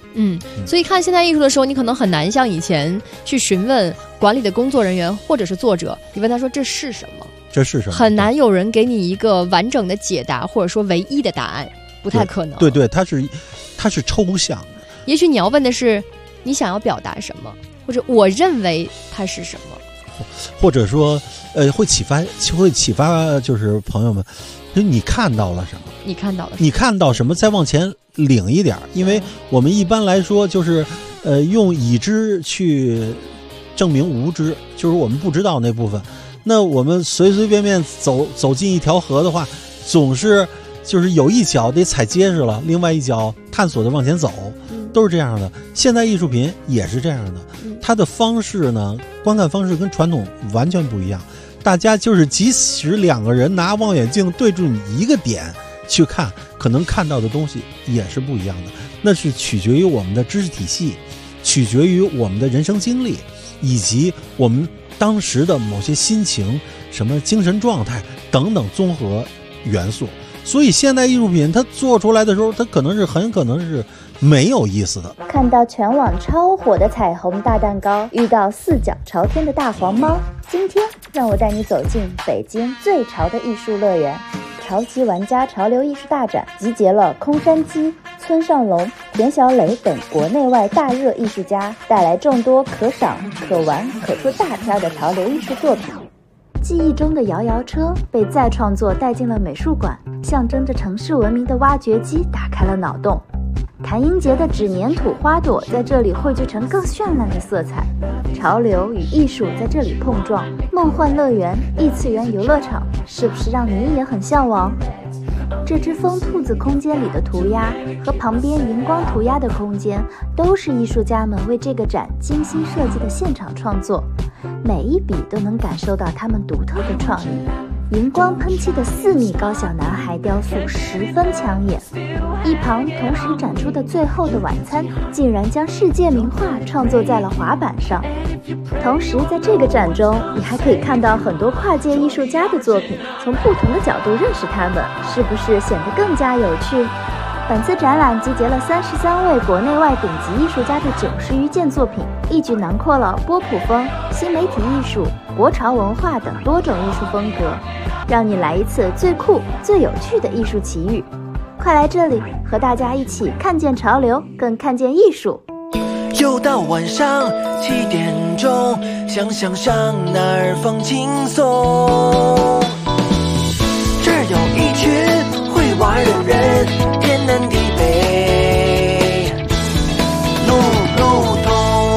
所以看现代艺术的时候，你可能很难像以前去询问管理的工作人员或者是作者，你问他说这是什么？ 这是什么？ 很难有人给你一个完整的解答，或者说唯一的答案，不太可能。 对，它是抽象的。 也许你要问的是你想要表达什么，或者我认为它是什么， 或者说会启发就是朋友们，就你看到了什么？你看到什么？再往前领一点，因为我们一般来说就是用已知去证明无知，就是我们不知道那部分。那我们随随便便走进一条河的话，总是就是有一脚得踩结实了，另外一脚探索的往前走，都是这样的。现代艺术品也是这样的，它的方式呢，观看方式跟传统完全不一样。大家就是即使两个人拿望远镜对住你一个点去看，可能看到的东西也是不一样的。那是取决于我们的知识体系，取决于我们的人生经历，以及我们当时的某些心情、什么精神状态等等综合元素。所以现代艺术品它做出来的时候，它很可能是没有意思的。 看到全网超火的彩虹大蛋糕，遇到四脚朝天的大黄猫。今天让我带你走进北京最潮的艺术乐园——潮级玩家潮流艺术大展，集结了空山鸡、村上隆、田小磊等国内外大热艺术家，带来众多可赏、可玩、可出大片的潮流艺术作品。记忆中的摇摇车被再创作带进了美术馆，象征着城市文明的挖掘机打开了脑洞。谭英杰的纸粘土花朵在这里汇聚成更绚烂的色彩，潮流与艺术在这里碰撞。梦幻乐园、异次元游乐场，是不是让你也很向往？这只疯兔子空间里的涂鸦和旁边荧光涂鸦的空间，都是艺术家们为这个展精心设计的现场创作，每一笔都能感受到他们独特的创意。荧光喷漆的4米高小男孩雕塑十分抢眼，一旁同时展出的《最后的晚餐》竟然将世界名画创作在了滑板上。同时在这个展中，你还可以看到很多跨界艺术家的作品，从不同的角度认识他们，是不是显得更加有趣？本次展览集结了33位国内外顶级艺术家的90余件作品，一举囊括了波普风、新媒体艺术、国潮文化等多种艺术风格，让你来一次最酷、最有趣的艺术奇遇。快来这里，和大家一起看见潮流，更看见艺术。 又到晚上7点钟，想想上哪儿放轻松。这儿有一群会玩的人，天南地北路路通。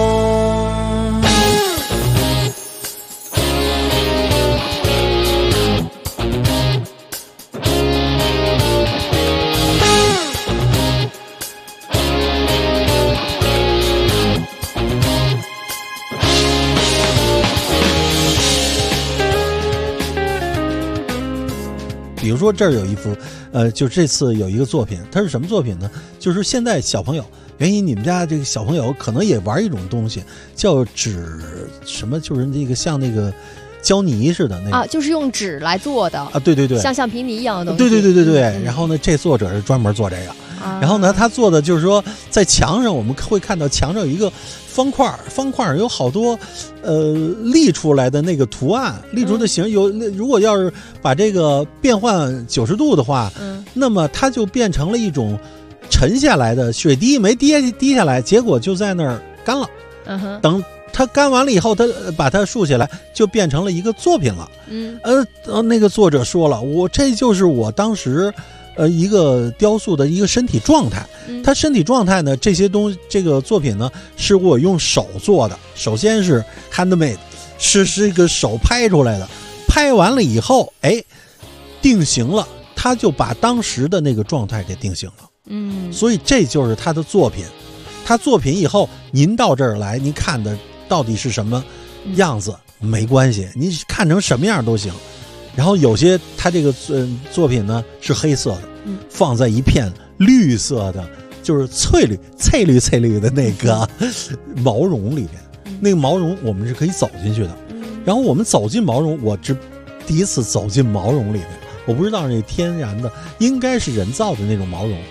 比如说这儿有一幅，就这次有一个作品，它是什么作品呢？就是现在小朋友，原因你们家这个小朋友可能也玩一种东西，叫纸什么，就是那个像那个胶泥似的那个就是用纸来做的啊， 对，像橡皮泥一样的东西， 对。然后呢，这作者是专门做这个，然后呢，他做的就是说，在墙上我们会看到墙上有一个方块有好多立出来的那个图案，立出的形有，如果要是把这个变换90度的话，那么它就变成了一种沉下来的水滴，没滴下来，结果就在那儿干了。等它干完了以后，它把它竖起来，就变成了一个作品了。那个作者说了，这就是我当时一个雕塑的一个身体状态。他身体状态呢，这个作品呢，是我用手做的。首先是 handmade， 是一个手拍出来的，拍完了以后，定型了，他就把当时的那个状态给定型了。所以这就是他的作品。他作品以后您到这儿来，您看的到底是什么样子没关系，您看成什么样都行。然后有些他这个作品呢是黑色的，放在一片绿色的，就是翠绿的那个毛绒里边。那个毛绒我们是可以走进去的。然后我们走进毛绒，我第一次走进毛绒里面，我不知道那天然的，应该是人造的那种毛绒。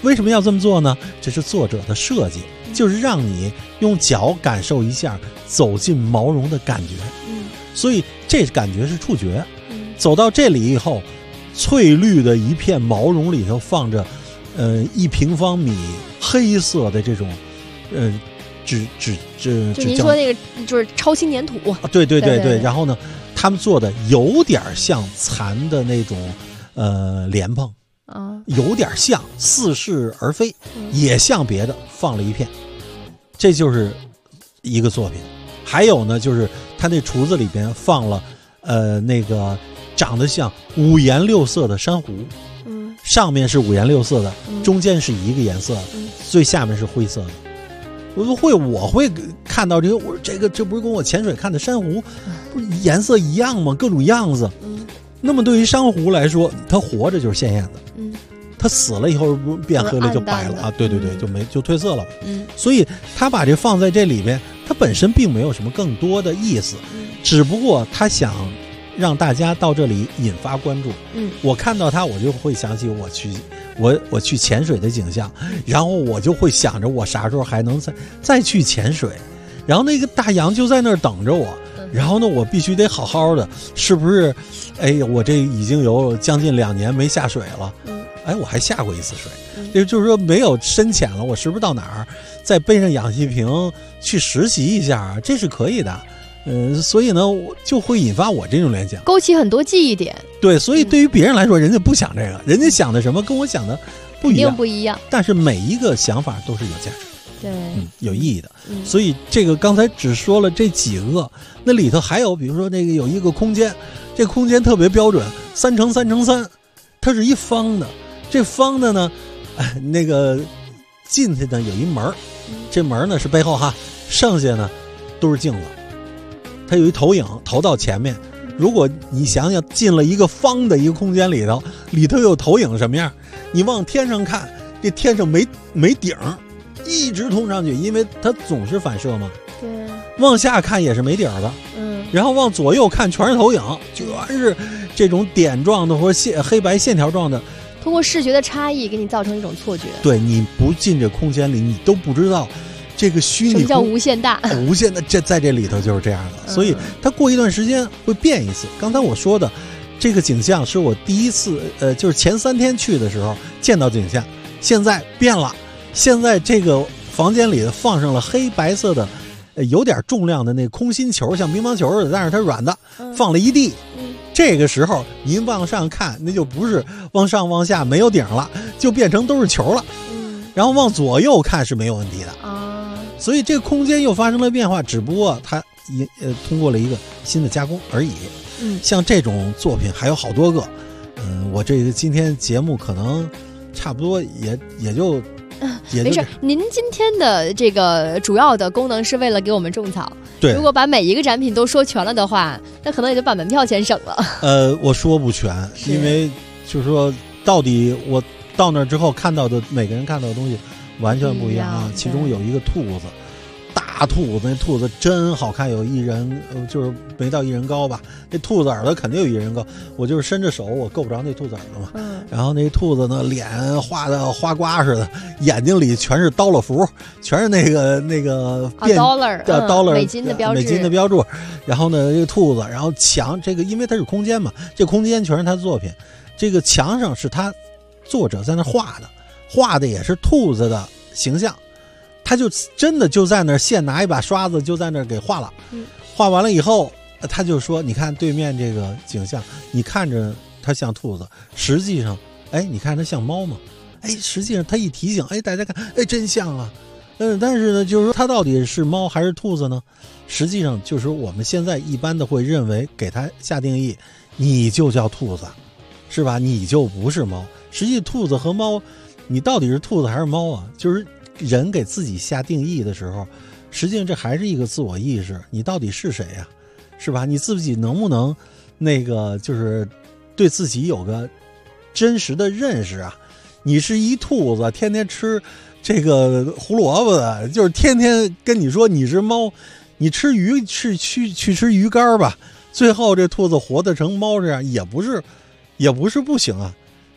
为什么要这么做呢？这是作者的设计，就是让你用脚感受一下走进毛绒的感觉。所以这感觉是触觉。走到这里以后，翠绿的一片毛绒里头放着1平方米黑色的这种就您说那个就是超轻粘土。 对。然后呢，他们做的有点像蚕的那种莲蓬有点像，似是而非，也像别的放了一片。这就是一个作品。还有呢，就是他那橱子里边放了那个长得像5颜6色的珊瑚，上面是5颜6色的，中间是一个颜色的，最下面是灰色的。我会看到这个，这不是跟我潜水看的珊瑚不是颜色一样吗？各种样子。那么对于珊瑚来说，它活着就是鲜艳的，它死了以后变黑了就白了啊，对，就褪色了。所以他把这放在这里边，它本身并没有什么更多的意思，只不过他想让大家到这里引发关注。我看到它，我就会想起我去潜水的景象，然后我就会想着我啥时候还能再去潜水，然后那个大洋就在那儿等着我，然后呢我必须得好好的，是不是？我这已经有将近2年没下水了，我还下过一次水，也就是说没有深潜了，我是不是到哪儿再背上氧气瓶去实习一下，这是可以的。所以呢，我就会引发我这种联想， 勾起很多记忆点。对， 所以对于别人来说，人家不想这个，人家想的什么跟我想的不一样， 肯定不一样。但是每一个想法都是有价值的， 对， 有意义的。所以这个刚才只说了这几个，那里头还有，比如说那个有一个空间，这空间特别标准，3×3×3，它是一方的。这方的呢，那个进去呢有一门，这门呢是背后哈，剩下呢都是镜子。它有一投影投到前面，如果你想想进了一个方的一个空间里头有投影什么样？你往天上看，这天上没顶，一直通上去，因为它总是反射嘛。 对。 往下看也是没底儿的，然后往左右看全是投影，全是这种点状的或者黑白线条状的。 通过视觉的差异，给你造成一种错觉。 对，你不进这空间里，你都不知道。这个虚拟什么叫无限大？ 无限的，这在这里头就是这样的，所以它过一段时间会变一次。刚才我说的这个景象是我第一次，就是前3天去的时候见到景象，现在变了。现在这个房间里放上了黑白色的，有点重量的那空心球，像乒乓球似的，但是它软的，放了一地。这个时候您往上看，那就不是往上往下没有顶了，就变成都是球了。然后往左右看是没有问题的。所以这个空间又发生了变化，只不过它通过了一个新的加工而已。像这种作品还有好多个。我这个今天节目可能差不多也就没事。您今天的这个主要的功能是为了给我们种草。 对， 如果把每一个展品都说全了的话，那可能也就把门票钱省了。 我说不全，因为就是说到底我到那之后看到的每个人看到的东西完全不一样啊！其中有一个兔子，大兔子，那兔子真好看，有1人，就是没到1人高吧。那兔子耳朵肯定有1人高，我就是伸着手，我够不着那兔子耳朵嘛。然后那兔子呢，脸画的花瓜似的，眼睛里全是刀了符，全是那个 dollar 美金的标注。然后呢，这个兔子，然后墙这个，因为它是空间嘛，这空间全是他的作品。这个墙上是他作者在那画的也是兔子的形象，他就真的就在那儿现拿一把刷子就在那儿给画了。画完了以后，他就说：“你看对面这个景象，你看着它像兔子，实际上，你看它像猫吗？实际上他一提醒，大家看，真像啊。但是呢，就是说它到底是猫还是兔子呢？实际上就是我们现在一般的会认为给它下定义，你就叫兔子，是吧？你就不是猫。实际兔子和猫。”你到底是兔子还是猫啊？就是人给自己下定义的时候，实际上这还是一个自我意识，你到底是谁呀？是吧？你自己能不能那个就是对自己有个真实的认识啊？你是一兔子，天天吃这个胡萝卜的，就是天天跟你说你是猫，你吃鱼去吃鱼干吧，最后这兔子活得成猫这样也不是不行啊。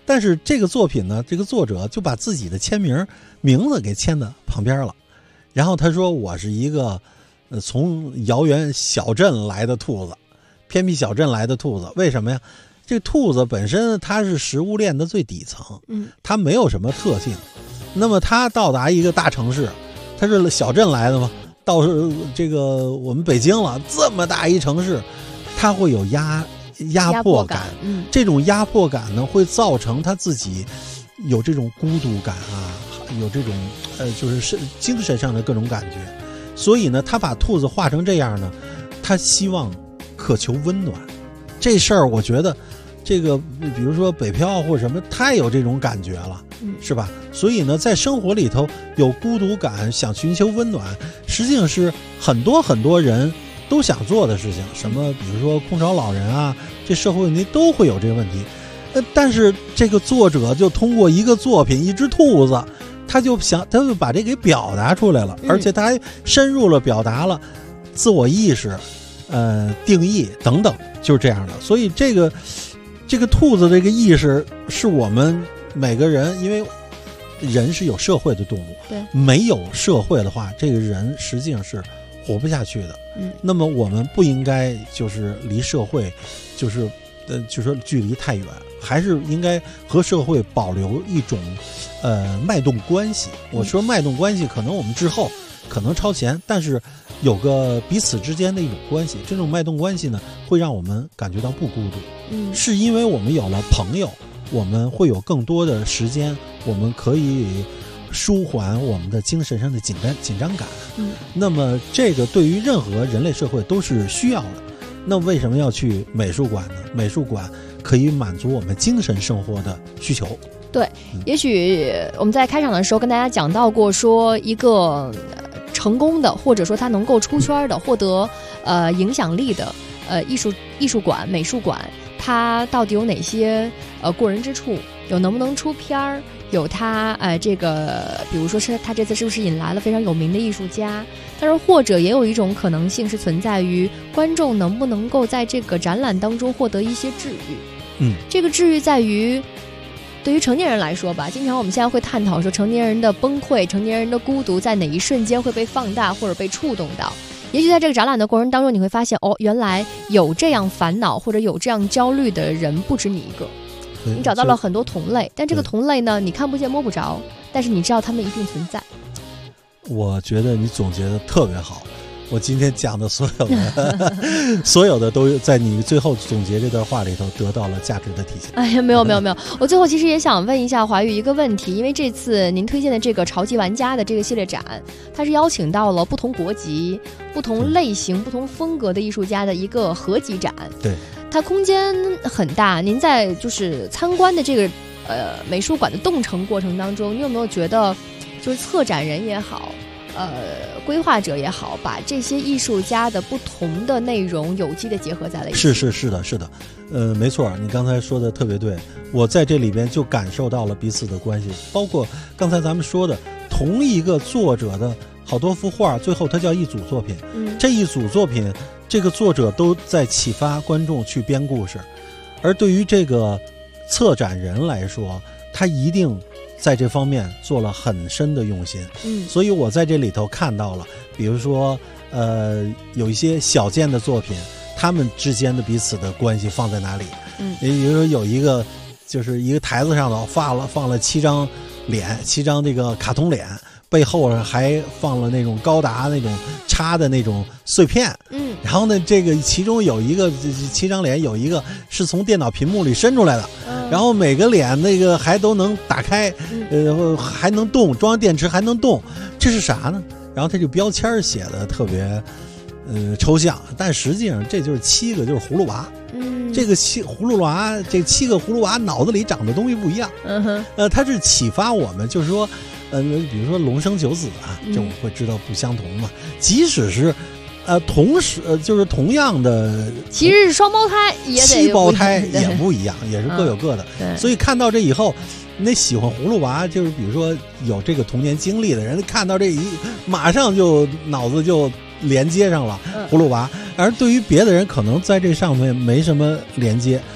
但是这个作品呢，这个作者就把自己的名字给签在旁边了，然后他说我是一个从遥远小镇来的兔子，偏僻小镇来的兔子。为什么呀？这兔子本身它是食物链的最底层，它没有什么特性。那么它到达一个大城市，它是小镇来的嘛，到这个我们北京了，这么大一城市，它会有压迫感。这种压迫感呢，会造成他自己有这种孤独感啊，有这种就是精神上的各种感觉。所以呢，他把兔子画成这样呢，他希望渴求温暖。这事儿我觉得这个比如说北漂或者什么太有这种感觉了，是吧？所以呢，在生活里头有孤独感，想寻求温暖，实际上是很多人都想做的事情。什么比如说空巢老人啊，这社会问题都会有这个问题。但是这个作者就通过一个作品，一只兔子，他就把这给表达出来了，而且他还深入了表达了自我意识定义等等，就是这样的。所以这个兔子这个意识是我们每个人，因为人是有社会的动物，对，没有社会的话，这个人实际上是活不下去的。那么我们不应该就是离社会就是距离太远，还是应该和社会保留一种脉动关系。我说脉动关系，可能我们之后可能超前，但是有个彼此之间的一种关系，这种脉动关系呢，会让我们感觉到不孤独。是因为我们有了朋友，我们会有更多的时间，我们可以舒缓我们的精神上的紧张感。那么这个对于任何人类社会都是需要的。那为什么要去美术馆呢？美术馆可以满足我们精神生活的需求。 对，也许我们在开场的时候跟大家讲到过，说一个成功的，或者说他能够出圈的，获得影响力的艺术馆、美术馆，它到底有哪些过人之处？有能不能出片儿？有他这个，比如说是他这次是不是引来了非常有名的艺术家？但是或者也有一种可能性是存在于观众能不能够在这个展览当中获得一些治愈。这个治愈在于对于成年人来说吧，经常我们现在会探讨说成年人的崩溃、成年人的孤独在哪一瞬间会被放大或者被触动到。也许在这个展览的过程当中，你会发现原来有这样烦恼或者有这样焦虑的人不止你一个。你找到了很多同类，但这个同类呢，你看不见摸不着，但是你知道他们一定存在。 我觉得你总结的特别好，我今天讲的所有的都在你最后总结这段话里头得到了价值的体现。 哎呀，没有，我最后其实也想问一下华玉一个问题，因为这次您推荐的这个超级玩家的这个系列展，它是邀请到了不同国籍、不同类型、不同风格的艺术家的一个合集展。 对。 它空间很大，您在就是参观的这个美术馆的动程过程当中，你有没有觉得就是策展人也好，规划者也好，把这些艺术家的不同的内容有机的结合在了一起？是的，没错，你刚才说的特别对，我在这里边就感受到了彼此的关系，包括刚才咱们说的同一个作者的好多幅画，最后它叫一组作品。这一组作品，这个作者都在启发观众去编故事，而对于这个策展人来说，他一定在这方面做了很深的用心。所以我在这里头看到了，比如说有一些小件的作品，他们之间的彼此的关系放在哪里？比如说有一个就是一个台子上头放了7张脸，7张这个卡通脸，背后还放了那种高达那种插的那种碎片。然后呢，这个其中有一个7张脸，有一个是从电脑屏幕里伸出来的，然后每个脸那个还都能打开，还能动，装上电池还能动，这是啥呢？然后他这标签写的特别抽象，但实际上这就是7个就是葫芦娃。这个葫芦娃，这7个葫芦娃脑子里长的东西不一样。它是启发我们，就是说比如说龙生九子啊，这我们会知道不相同嘛。即使是同时就是同样的， 其实是双胞胎也得 7胞胎也不一样，也是各有各的。所以看到这以后，那喜欢葫芦娃，就是比如说有这个童年经历的人，看到这马上就脑子就连接上了葫芦娃。而对于别的人，可能在这上面没什么连接，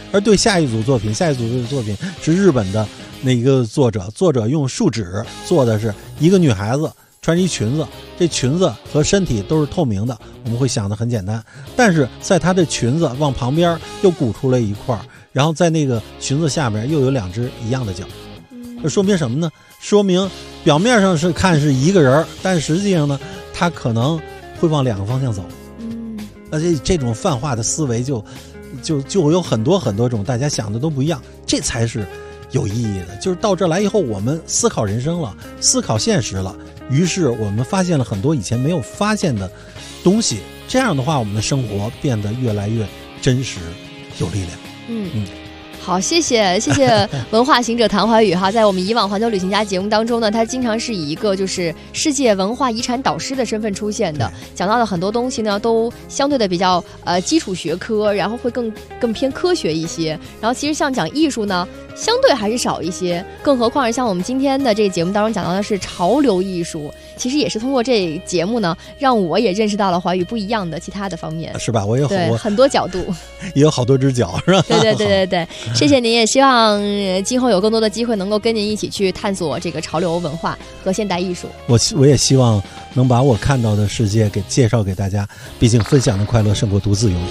而对下一组作品是日本的那一个作者用树脂做的是一个女孩子穿着一裙子，这裙子和身体都是透明的，我们会想得很简单，但是在她的裙子往旁边又鼓出了一块，然后在那个裙子下面又有2只一样的脚。这说明什么呢？说明表面上是看是一个人，但实际上呢，他可能会往2个方向走。而且这种泛化的思维就有很多种，大家想的都不一样，这才是有意义的。就是到这来以后，我们思考人生了，思考现实了，于是我们发现了很多以前没有发现的东西。这样的话，我们的生活变得越来越真实，有力量。 好，谢谢文化行者谭怀宇哈，在我们以往环球旅行家节目当中呢，他经常是以一个就是世界文化遗产导师的身份出现的，讲到的很多东西呢，都相对的比较基础学科，然后会更偏科学一些。然后其实像讲艺术呢，相对还是少一些，更何况是像我们今天的这个节目当中讲到的是潮流艺术，其实也是通过这节目呢，让我也认识到了怀宇不一样的其他的方面， 是吧？我有很多角度， 也有好多只脚，是吧？ 对。谢谢您，也希望今后有更多的机会能够跟您一起去探索这个潮流文化和现代艺术。 我也希望能把我看到的世界给介绍给大家，毕竟分享的快乐胜过独自拥有。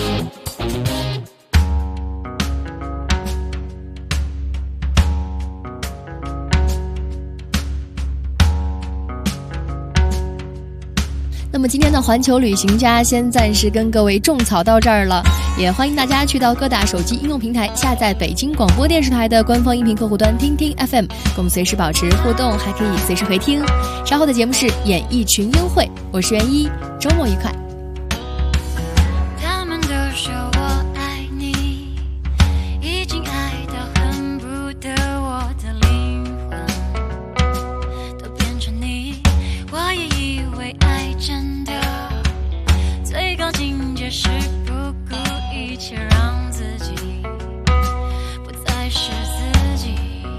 那么今天的环球旅行家先暂时跟各位种草到这儿了，也欢迎大家去到各大手机应用平台下载北京广播电视台的官方音频客户端听听 FM， 跟我们随时保持互动，还可以随时回听。稍后的节目是演艺群英会，我是袁一，周末愉快。 他们都说我爱你，已经爱到恨不得我的灵魂都变成你，我也以为爱真的最高境界是不顾一切让自己不再是自己。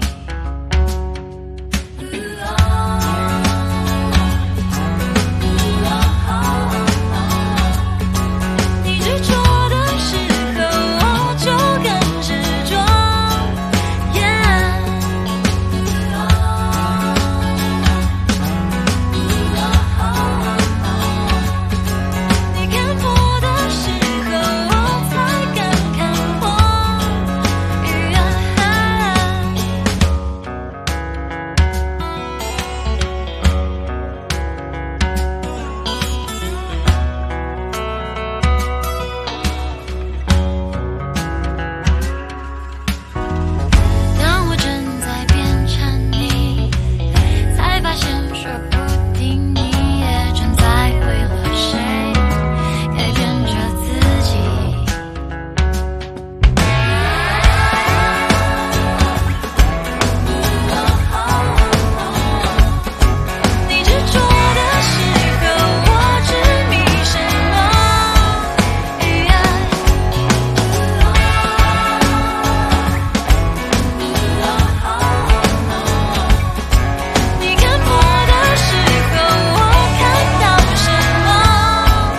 你执着的时候我就更执着，你看破的时候我才敢看破。当我正在变成你，才发现说不定你也正在为了谁改变着自己。你执着的时候我执迷什么？你看破的时候我看到什么？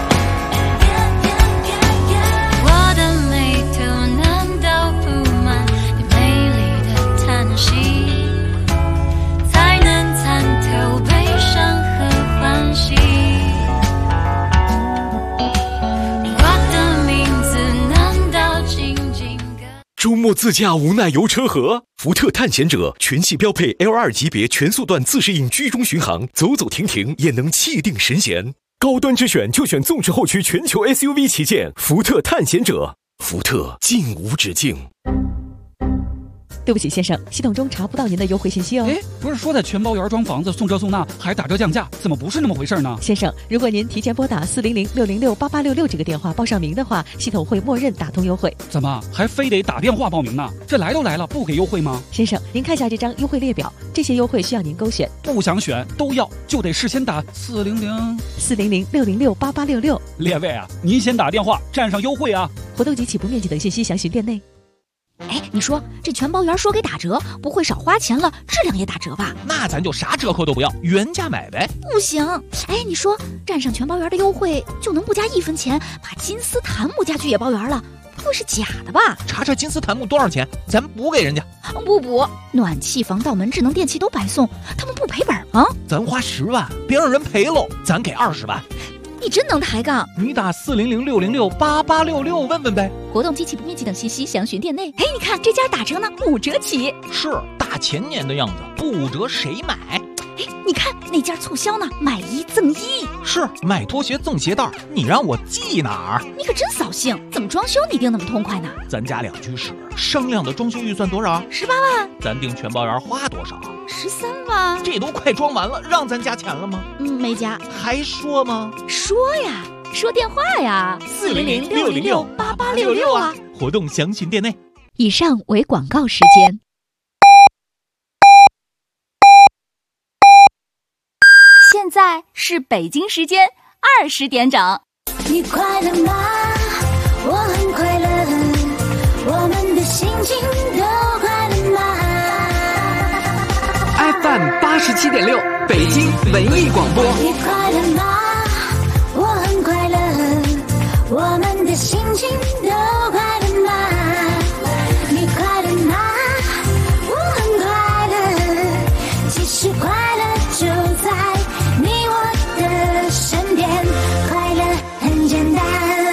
我的眉头难道布满你美丽的叹息，才能参透悲伤和欢喜？我的名字难道仅仅周末自驾无奈游车河，福特探险者全系标配 L2 级别全速段自适应居中巡航，走走停停也能气定神闲。高端之选就选纵驰后驱全球 SUV 旗舰福特探险者，福特竟无止境。 对不起，先生，系统中查不到您的优惠信息哦。 哎，不是说在全包园装房子送这送那还打折降价，怎么不是那么回事呢？ 先生，如果您提前拨打400-606-8866这个电话报上名的话，系统会默认打通优惠。 怎么还非得打电话报名呢？这来都来了，不给优惠吗？ 先生，您看下这张优惠列表，这些优惠需要您勾选。 不想选都要，就得事先打 400-606-8866。 列位啊，您先打电话占上优惠啊！ 活动及起步面积等信息详询店内。 哎，你说这全包园说给打折，不会少花钱了，质量也打折吧？ 那咱就啥折扣都不要，原价买呗。 不行，哎，你说占上全包园的优惠，就能不加1分钱把金丝檀木家具也包圆了， 会是假的吧？ 查查金斯坦姆多少钱，咱补给人家。 不补，暖气、防盗门、智能电器都白送，他们不赔本吗？ 咱花10万，别让人赔喽，咱给20万。 你真能抬杠！ 你打400-606-8866问问呗。 活动机器不面积等信息详询店内。哎，你看这家打折呢，5折起。 是大前年的样子，不折谁买？ 哎，你看那家促销呢，买1赠1。 是买拖鞋赠鞋带，你让我记哪儿？ 你可真扫兴！怎么装修你定那么痛快呢？ 咱家2居室，商量的装修预算多少 ？18万。 咱订全包园花多少 ？13万。 这都快装完了，让咱加钱了吗？ 没加。 还说吗？ 说呀，说电话呀，400-606-8866啊。 活动详询店内。 以上为广告时间。 现在是北京时间20点整。 你快乐吗？我很快乐，我们的心情都快乐吗 ？FM 87.6，北京文艺广播。 你快乐吗？我很快乐，我们的心情都快乐吗？你快乐吗？我很快乐，其实快乐就在你我的身边，快乐很简单。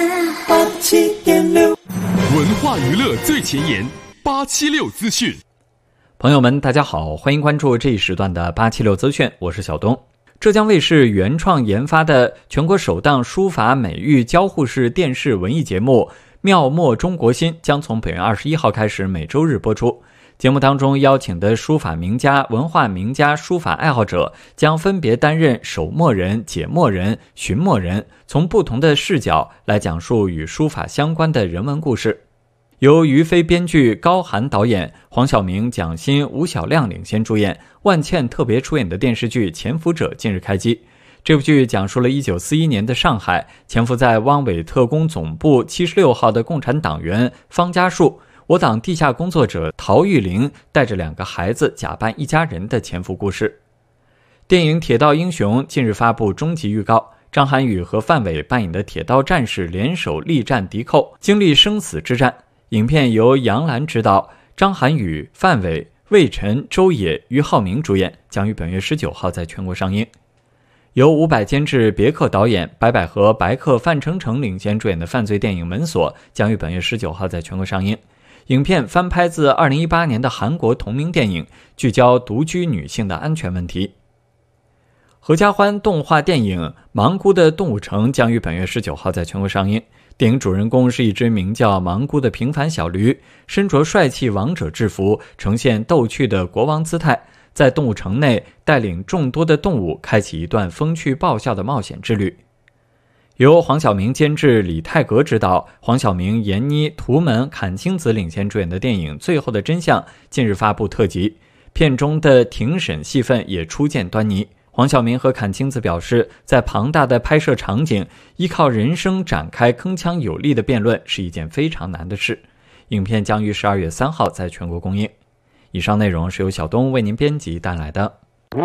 87.6，文化娱乐最前沿，876资讯。 朋友们，大家好，欢迎关注这一时段的876资讯，我是小东。浙江卫视原创研发的全国首档书法美育交互式电视文艺节目《妙墨中国心》将从本月21号开始每周日播出。节目当中邀请的书法名家、文化名家、书法爱好者将分别担任手墨人、解墨人、寻墨人，从不同的视角来讲述与书法相关的人文故事。由于飞编剧、高寒导演、黄晓明、蒋欣、吴晓亮领衔主演，万茜特别出演的电视剧《潜伏者》近日开机。这部剧讲述了1941年的上海，潜伏在汪伪特工总部76号的共产党员方家树，我党地下工作者陶玉玲带着2个孩子假扮一家人的潜伏故事。电影《铁道英雄》近日发布终极预告，张涵予和范伟扮演的铁道战士联手力战敌寇，经历生死之战。影片由杨澜执导，张涵予、范伟、魏晨、周也、俞灏明主演，将于本月19号在全国上映。由伍佰监制、别克导演，白百合、白客、范丞丞领衔主演的犯罪电影《门锁》将于本月19号在全国上映。影片翻拍自2018年的韩国同名电影，聚焦独居女性的安全问题。合家欢动画电影《芒姑的动物城》将于本月19号在全国上映。电影主人公是一只名叫芒姑的平凡小驴，身着帅气王者制服，呈现逗趣的国王姿态，在动物城内带领众多的动物开启一段风趣爆笑的冒险之旅。由黄晓明监制，李泰格执导，黄晓明、闫妮、图们、阚清子领衔主演的电影《最后的真相》近日发布特辑，片中的庭审戏份也初见端倪。黄晓明和阚清子表示，在庞大的拍摄场景，依靠人声展开铿锵有力的辩论是一件非常难的事。影片将于12月3号在全国公映。以上内容是由小东为您编辑带来的。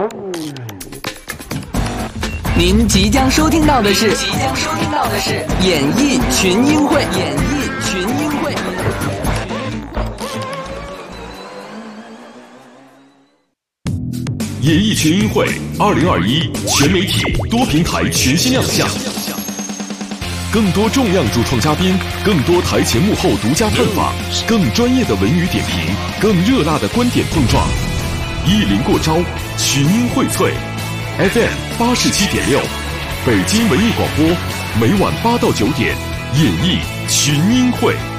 您即将收听到的是演艺群英会。 演艺群英会2021全媒体多平台全新亮相，更多重量主创嘉宾，更多台前幕后独家探访，更专业的文娱点评，更热辣的观点碰撞，一临过招，群英荟萃。FM 87.6，北京文艺广播，每晚8到9点，演艺群英会。